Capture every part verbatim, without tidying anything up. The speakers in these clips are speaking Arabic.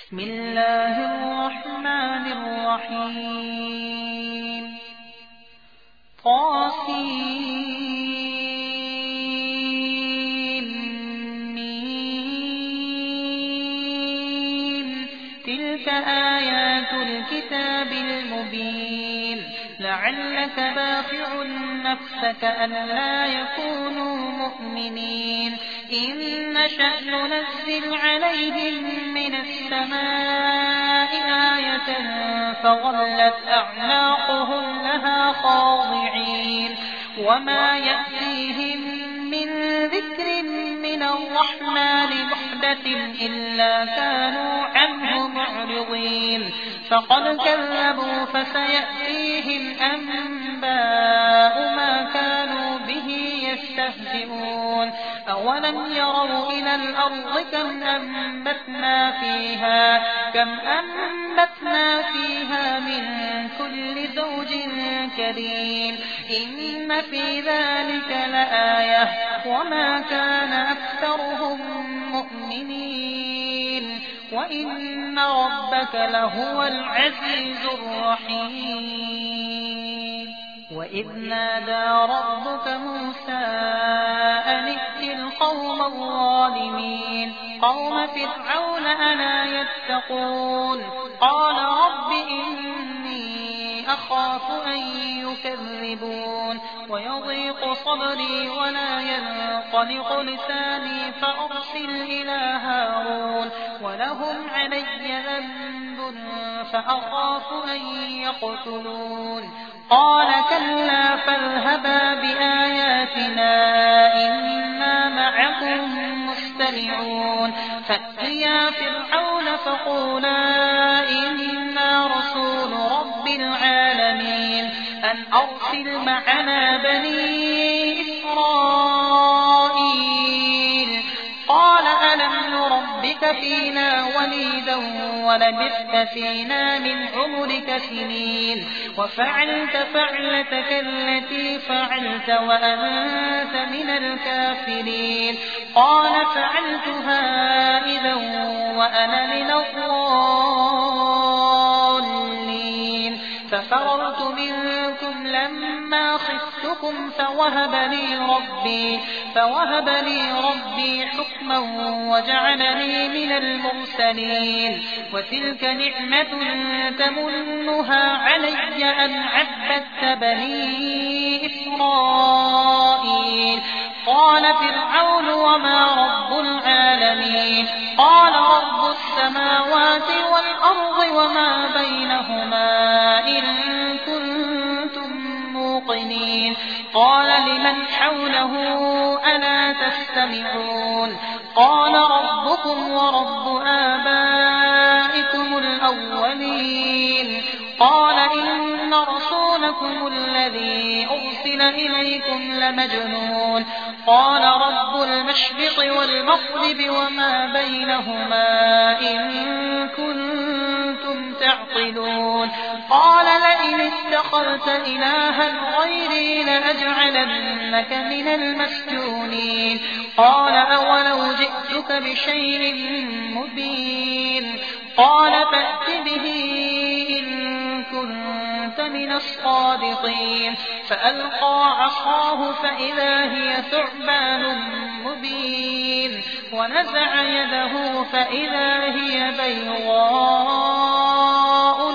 بسم الله الرحمن الرحيم طاسيم تلك آيات الكتاب المبين لعلك باخع نفسك ألا يكونوا مؤمنين إن نشأ ننزل عليهم من السماء آية فظلت أعناقهم لها خاضعين وما يأتيهم من ذكر من الرحمن محدث إلا كانوا عنه معرضين فقد كذبوا فسيأتيهم أنباء ما كانوا به يستهزئون أولم يروا إلى الأرض كم أنبتنا فيها كم أنبتنا فيها من كل زوج كريم إن في ذلك لآية وما كان أكثرهم مؤمنين وإن ربك لهو العزيز الرحيم وإذ نادى ربك موسى أن ائت القوم الظالمين قوم فرعون ألا يتقون قال رب إني أخاف أن يكذبون ويضيق صدري ولا ينطلق لساني فأرسل إلى هارون ولهم علي ذنب فأخاف أن يقتلون قال كلا فاذهبا بآياتنا إنا معكم مستمعون فأتيا فرعون فقولا إنا رسول رب العالمين أن أرسل معنا بني إسرائيل قال ألم نربك فينا وليدا ولبثت فينا من عمرك سنين وفعلت فعلتك التي فعلت وأنت من الكافرين قال فعلتها إذا وأنا من الضالين ففررت منكم لما خفتكم فوهب لي ربي فوهب لي ربي حكما وجعلني من المرسلين وتلك نعمة تمنها علي أن عبدت بني إسرائيل قال فرعون وما رب العالمين قال رب السماوات والأرض وما بينهما إن كنتم موقنين قال لمن حوله ألا تستمعون قال ربكم ورب آبائكم الأولين قال إن رسولكم الذي أرسل إليكم لمجنون قال رب المشرق والمغرب وما بينهما إن كنتم تعقلون قال لئن اتخذت إلها غيري لأجعلنك من المسجونين قال أولو جئتك بشيء مبين قال فأت به إن كنت من الصادقين فألقى عصاه فإذا هي ثعبان مبين ونزع يده فإذا هي بيضاء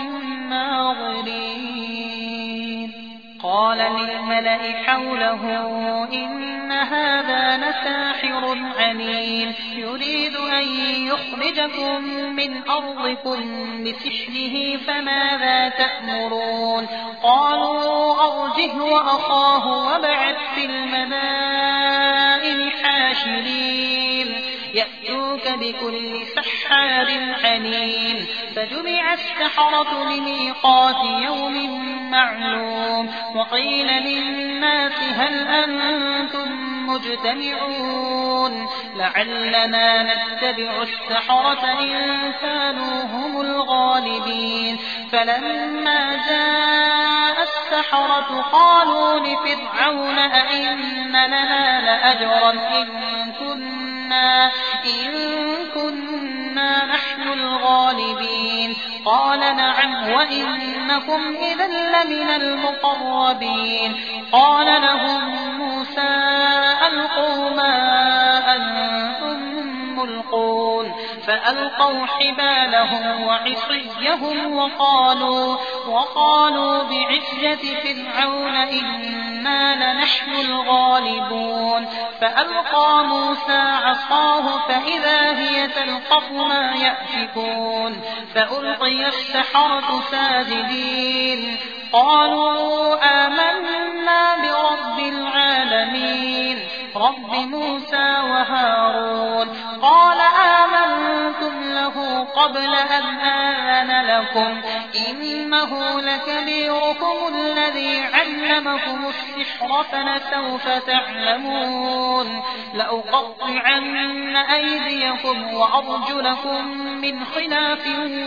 للناظرين قال للملأ حوله إن هذا لساحر عليم يريد أن يخرجكم من أرضكم بسحره فماذا تأمرون قالوا أرجه وأخاه وابعث في المدائن حاشرين يأتوك بكل سحار عليم فجمع السحرة لميقات يوم معلوم وقيل للناس هل أنتم مجتمعون لعلنا نتبع السحرة إن كانوا هم الغالبين فلما جاء السحرة قالوا لفرعون أئن لنا لأجرا إن كنا إن كنا نحن الغالبين قال نعم وإنكم إذا لمن المقربين قال لهم موسى ألقوا ما أنتم ملقون فألقوا حبالهم وعصيهم وقالوا, وقالوا بعزة فرعون إنا لنحن الغالبون فألقى موسى عصاه فإذا هي تلقف ما يأفكون فألقي السحرة ساجدين قالوا آمنا برب العالمين رب موسى وهارون قال آمنتم له قبل أن آذن لكم إنه لكبيركم الذي علمكم السحر فلسوف تعلمون لأقطعن أيديكم وأرجلكم من خلاف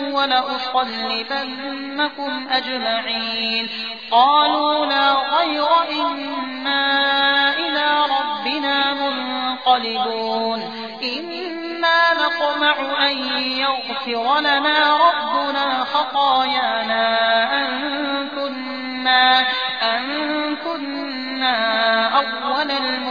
ولأصلبنكم أجمعين قالوا لا غير إنا إلى ربنا منقلبون إنا نطمع أن يغفر لنا ربنا خطايانا أن كنا, أن كنا أول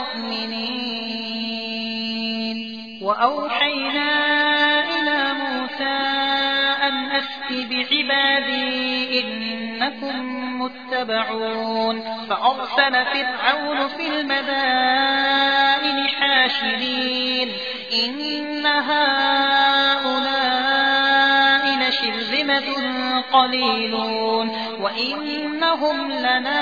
المؤمنين وأوحينا إلى موسى أن أسر بعبادي إنكم متبعون فأرسل فرعون في المدائن حاشرين إن هؤلاء لشرذمة قليلون وإنهم لنا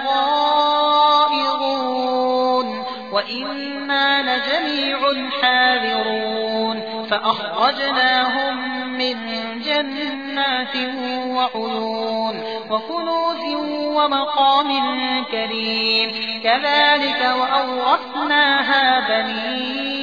لغائظون وإنا لجميع حاذرون فأخرجناهم من جنات وعيون وكنوز ومقام كريم كذلك وأورثناها بني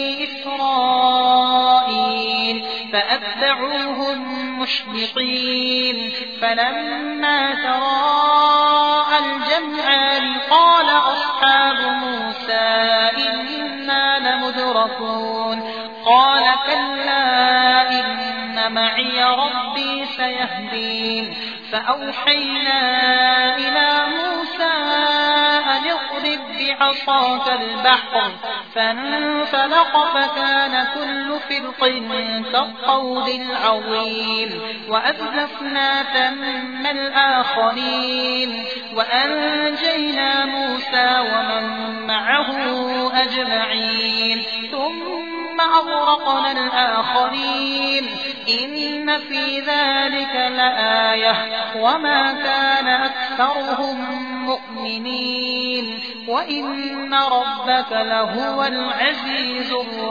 إسرائيل فأتبعوهم مشرقين فلما تراءى الجمعان قال أصحاب موسى إنا لمدركون قال كلا إن معي ربي سيهدين فأوحينا إلى موسى أن اضرب بعصاك البحر فانفلق فكان كل فرق كالطود العظيم وأزلفنا ثم الآخرين وأنجينا موسى ومن معه أجمعين ثم أغرقنا الآخرين إن في ذلك لآية وما كان أكثرهم مؤمنين وإن ربك لهو العزيز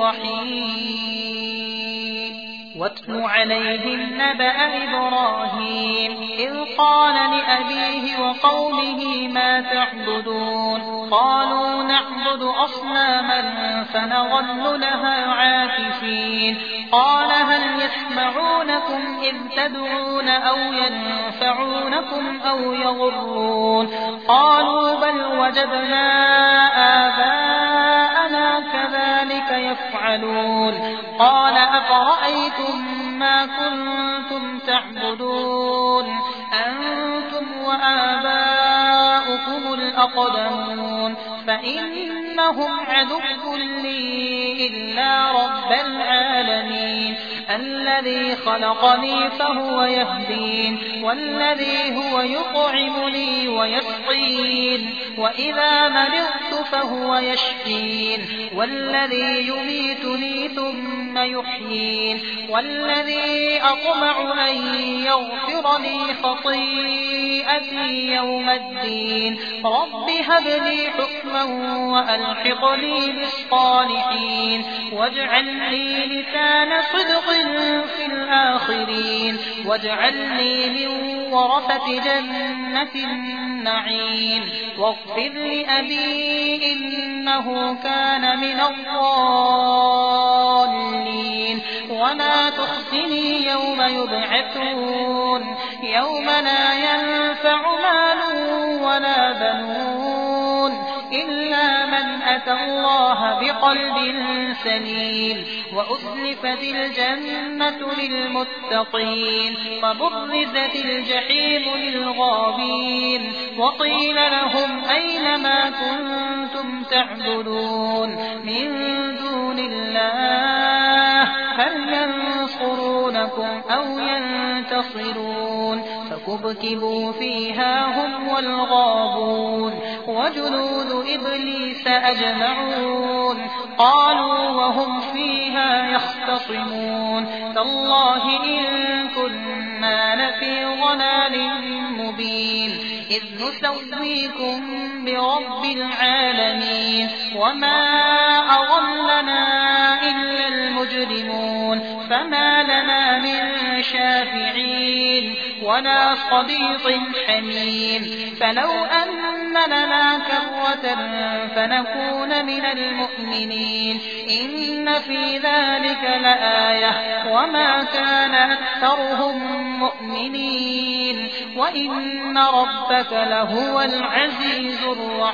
الرحيم واتل عليهم نبأ إبراهيم إذ قال لأبيه وقومه ما تعبدون قالوا نعبد أصناما فنظل لها عاكفين قال هل يسمعونكم إذ تدعون أو ينفعونكم أو يضرون قالوا بل وجدنا آباءنا كذلك يفعلون قال أفرأيتم ما كنتم تعبدون أنتم وآباؤكم الأقدمون فإنهم عدو لي إلا رب العالمين الذي خلقني فهو يهدين والذي هو يطعمني ويسقين وإذا مرضت فهو يشفين والذي يميتني ثم يحيين والذي أطمع أن يغفر لي خطيئتي يوم الدين رب هب لي حكما وألحقني بالصالحين واجعل لي لسان صدق في الآخرين واجعلني من ورثة جنة النعيم واغفر لأبي إنه كان من الضالين ولا تخزني يوم يبعثون يوم لا ينفع مال ولا بنون إلا من أتى أتى الله بقلب سليم وأزلفت الجنة للمتقين وبرزت الجحيم للغابين وقيل لهم أين ما كنتم تعبدون من دون الله هل ينصرونكم أو ينتصرون فكبكبوا فيها هم والغابون وجنود إبليس أجمعون قالوا وهم فيها يختصمون تالله إن كنا لفي ضلال مبين إذ نسويكم برب العالمين وما أضلنا إلا المجرمون فما لنا من شافعين ولا صديق حميم فلو أن لنا كرة فنكون من المؤمنين إن في ذلك لآية وما كان أكثرهم مؤمنين وإن ربك لهو العزيز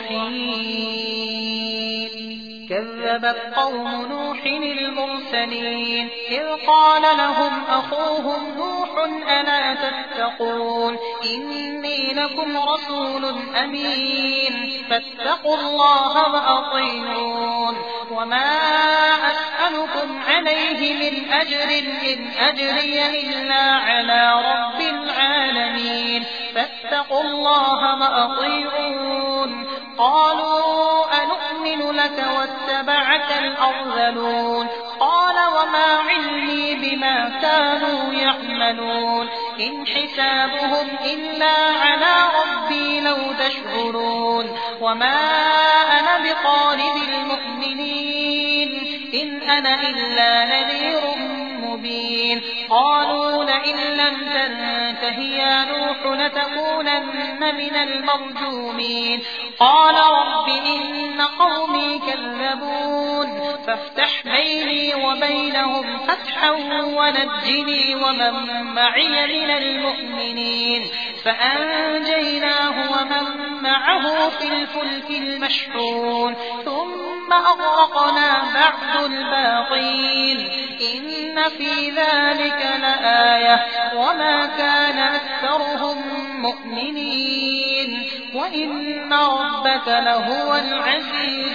الرحيم كذبت قوم نوح المرسلين إذ قال لهم أخوهم نوح ألا تتقون إني لكم رسول أمين فاتقوا الله وأطيعون وما أسألكم عليه من أجر إن أجري إلا على رب العالمين فاتقوا الله وأطيعون قالوا أنؤمن لك واتبعك الأرذلون قال وما علمي بما كانوا يعملون إن حسابهم إلا على ربي لو تشعرون وما أنا بطارد المؤمنين إن أنا إلا نذير مبين قالوا لئن لم تنته يا نوح لتكونن من المرجومين قال رب إن قومي كذبون فافتح بيني وبينهم فتحا ونجني ومن معي من المؤمنين فأنجيناه ومن معه في الفلك المشحون ثم أغرقنا بعد الباقين إن في ذلك لآية وما كان أكثرهم مؤمنين وإن ربك لهو العزيز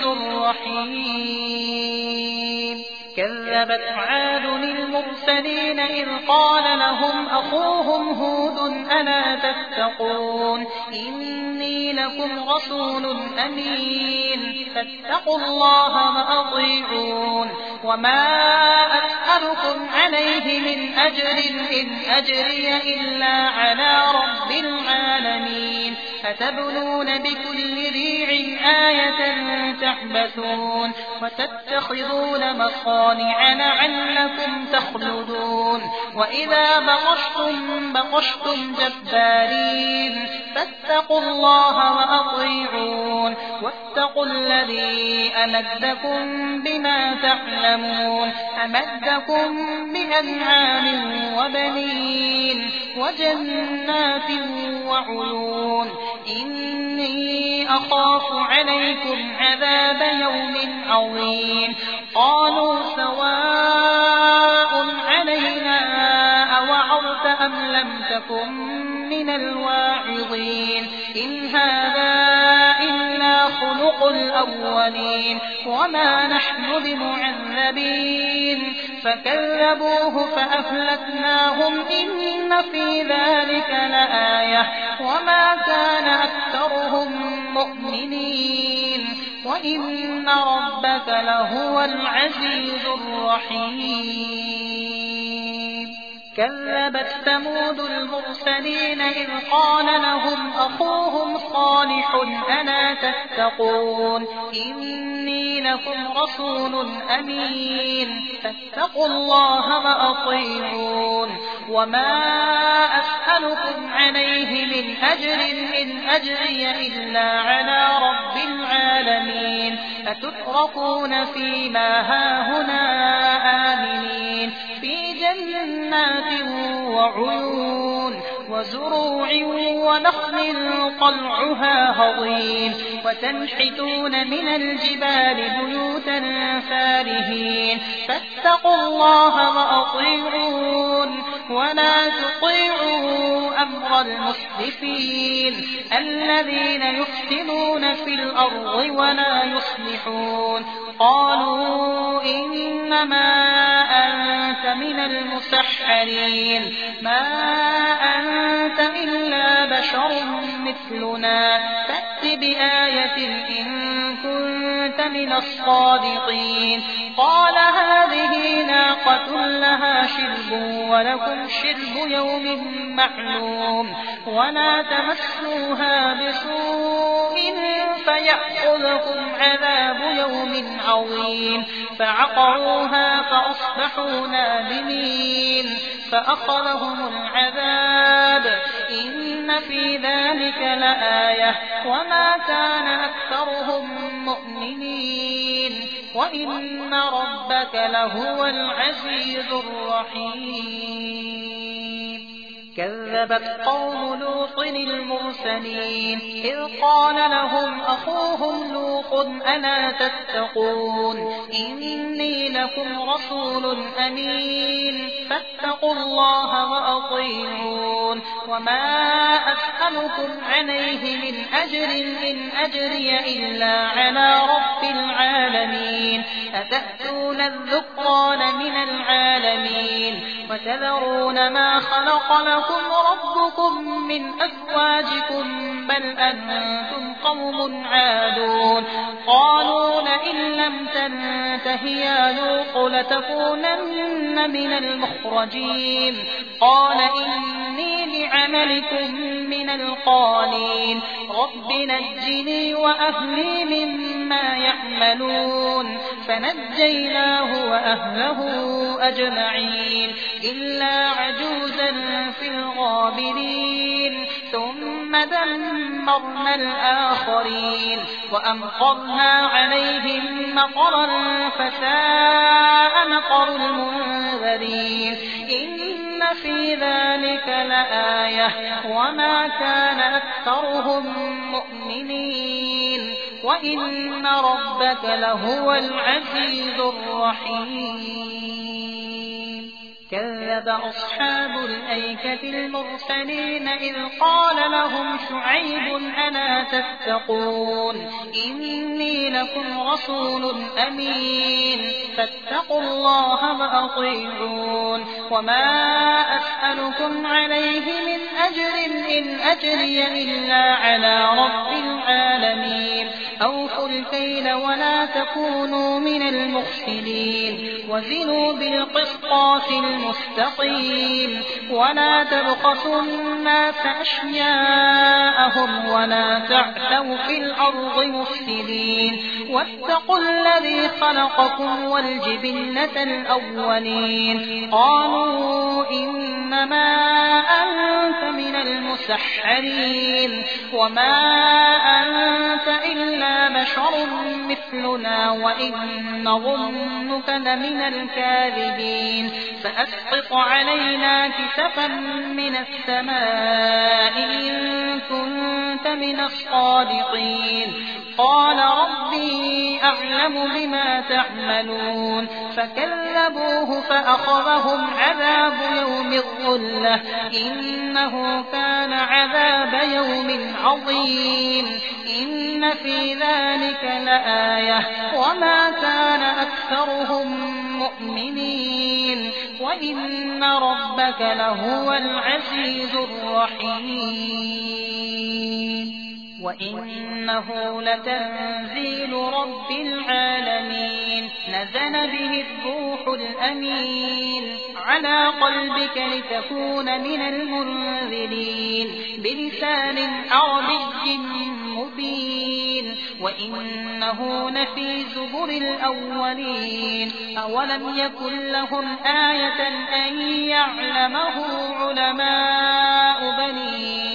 الرحيم كذبت عاد المرسلين إذ قال لهم أخوهم هود ألا تتقون إني لكم رسول أمين فاتقوا الله وأطيعون وما أسألكم عليه من أجر إن أجري إلا على رب العالمين أتبنون بكل ريع آية تعبثون وتتخذون مصانع لعلكم تخلدون وإذا بطشتم بطشتم جبارين فاتقوا الله وأطيعون واتقوا الذي أمدكم بما تعلمون أمدكم بأنعام وبنين وجنات وعيون إني أخاف عليكم عذاب يوم عظيم قالوا سواء علينا أوعظت أم لم تكن من الواعظين إن هذا إلا خلق الأولين وما نحن بمعذبين فكذبوه فأهلكناهم إن في ذلك لآية وما كان أكثرهم مؤمنين وإن ربك لهو العزيز الرحيم كذبت ثمود المرسلين إذ قال لهم أخوهم صالح ألا تتقون إني لكم رسول أمين فاتقوا الله وأطيعون وما أسألكم عليه من أجر إن أجري إلا على رب العالمين أتتركون فيما هاهنا آمنين في جنات وعيون وزروع ونخل طلعها هضيم وتنحتون من الجبال بيوتا فارهين فاتقوا الله وأطيعون ولا تطيعوا أمر المسرفين الذين يفسدون في الأرض ولا يصلحون قالوا إنما أنت من المسحرين ما أنت إلا بشر مثلنا فأت بآية إن كنت من الصادقين قال هذه ناقة لها شرب ولكم شرب يوم معلوم ولا تمسوها بسوء فيأخذكم عذاب يوم عظيم فعقروها فأصبحوا نادمين فأخذهم العذاب إن في ذلك لآية وما كان أكثرهم مؤمنين وإن ربك لهو العزيز الرحيم كذبت قوم لوط المرسلين إذ قال لهم أخوهم لوط ألا تتقون إني لكم رسول أمين فاتقوا الله وأطيعون وما أسألكم عليه من أجر إن أجري إلا على رب العالمين أتأتون الذكران من العالمين وتذرون ما خلق لكم ربكم من أزواجكم بل أنتم قوم عادون قالوا لئن لم تنته يا لوط لتكونن من المخرجين قال إني لعملكم من القالين رب نجني وأهلي مما يعملون فنجيناه وأهله أجمعين إلا عجوزا في الغابرين ثم دمرنا الآخرين وأمطرنا عليهم مطرا فساء مطر المنذرين إن في ذلك لآية وما كان أكثرهم مؤمنين وإن ربك لهو العزيز الرحيم كذب أصحاب الأيكة المرسلين إذ قال لهم شعيب ألا تتقون إني لكم رسول أمين فاتقوا الله وأطيعون وما أسألكم عليه من أجر إن أجري إلا على رب العالمين أوفوا الكيل ولا تكونوا من المخسرين وزنوا بالقسطاس المستقيم ولا تبخسوا الناس أشياءهم ولا تعثوا في الأرض مفسدين واتقوا الذي خلقكم والجبلة الأولين قالوا إنما أنت من المسحرين وما أنت إلا بشر مثلنا وإن نظنك لمن الكاذبين فأسقط علينا كسفا من السماء إن كنت من الصادقين قال ربي أعلم بما تعملون فكذبوه فأخذهم عذاب يوم الظلة إنه كان عذاب يوم عظيم إن في ذلك لآية وما كان أكثرهم مؤمنين وإن ربك لهو العزيز الرحيم وإنه لتنزيل رب العالمين نزل به الروح الأمين على قلبك لتكون من المنذرين بلسان عربي مبين وإنه لفي زبر الأولين أولم يكن لهم آية أن يعلمه علماء بني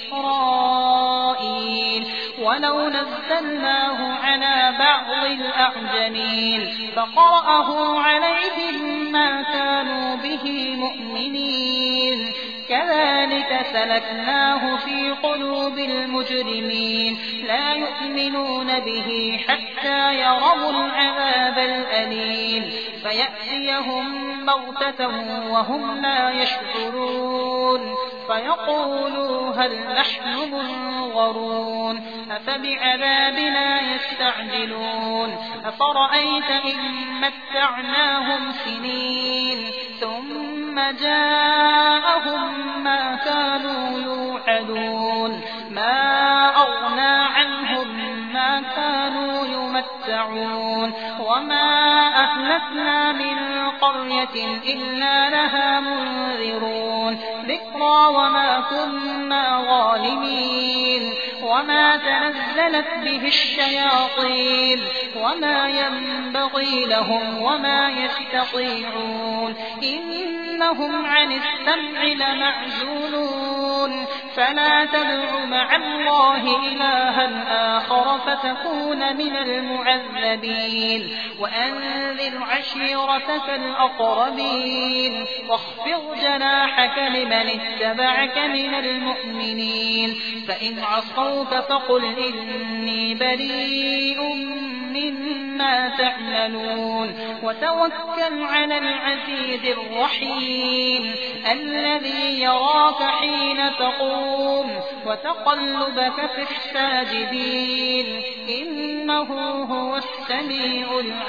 إسرائيل ولو نزلناه على بعض الأعجمين فقرأه عليهم ما كانوا به مؤمنين كذلك سلكناه في قلوب المجرمين لا يؤمنون به حتى يروا العذاب الأليم فيأتيهم بغتة وهم لا يشعرون فيقولوا هل نحن منظرون أفبعذابنا يستعجلون أفرأيت إن متعناهم سنين ثم جاءهم ما كانوا يوعدون ما أغنى عنهم ما كانوا يمتعون وما أهلكنا من قرية إلا لها منذرون ذكرى وما كنا ظالمين وما تنزلت به الشياطين وما ينبغي لهم وما يستطيعون إنهم عن السمع لمعزولون فلا تدع مع الله إلها آخر فتكون من المعذبين وأنذر عشيرتك الأقربين واخفض جناحك لمن اتبعك من المؤمنين فإن عصوك فقل إني بريء مما تعملون وتوكل على العزيز الرحيم الذي يراك حين تقوم وتقلبك في الساجدين إنه هو السميع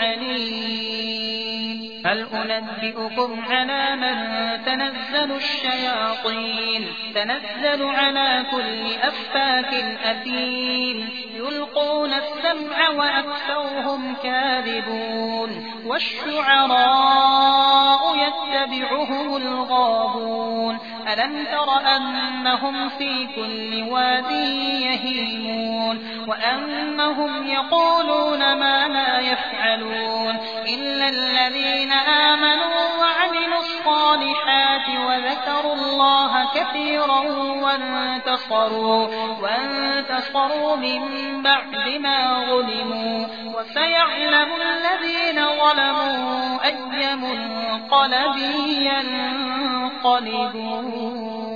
العليم هل أنبئكم على من تنزل الشياطين تنزل على كل أفاك أثيم يلقون السمع وأكثرهم كاذبون والشعراء يتبعهم الغاوون ألم تر أنهم في كل واد يهيمون وأنهم يقولون ما لا يفعلون إلا الذين آمنوا وعملوا الصالحات وذكروا الله كثيرا وانتصروا, وانتصروا من بعد ما ظلموا وسيعلم الذين ظلموا أي منقلب ينقلبون.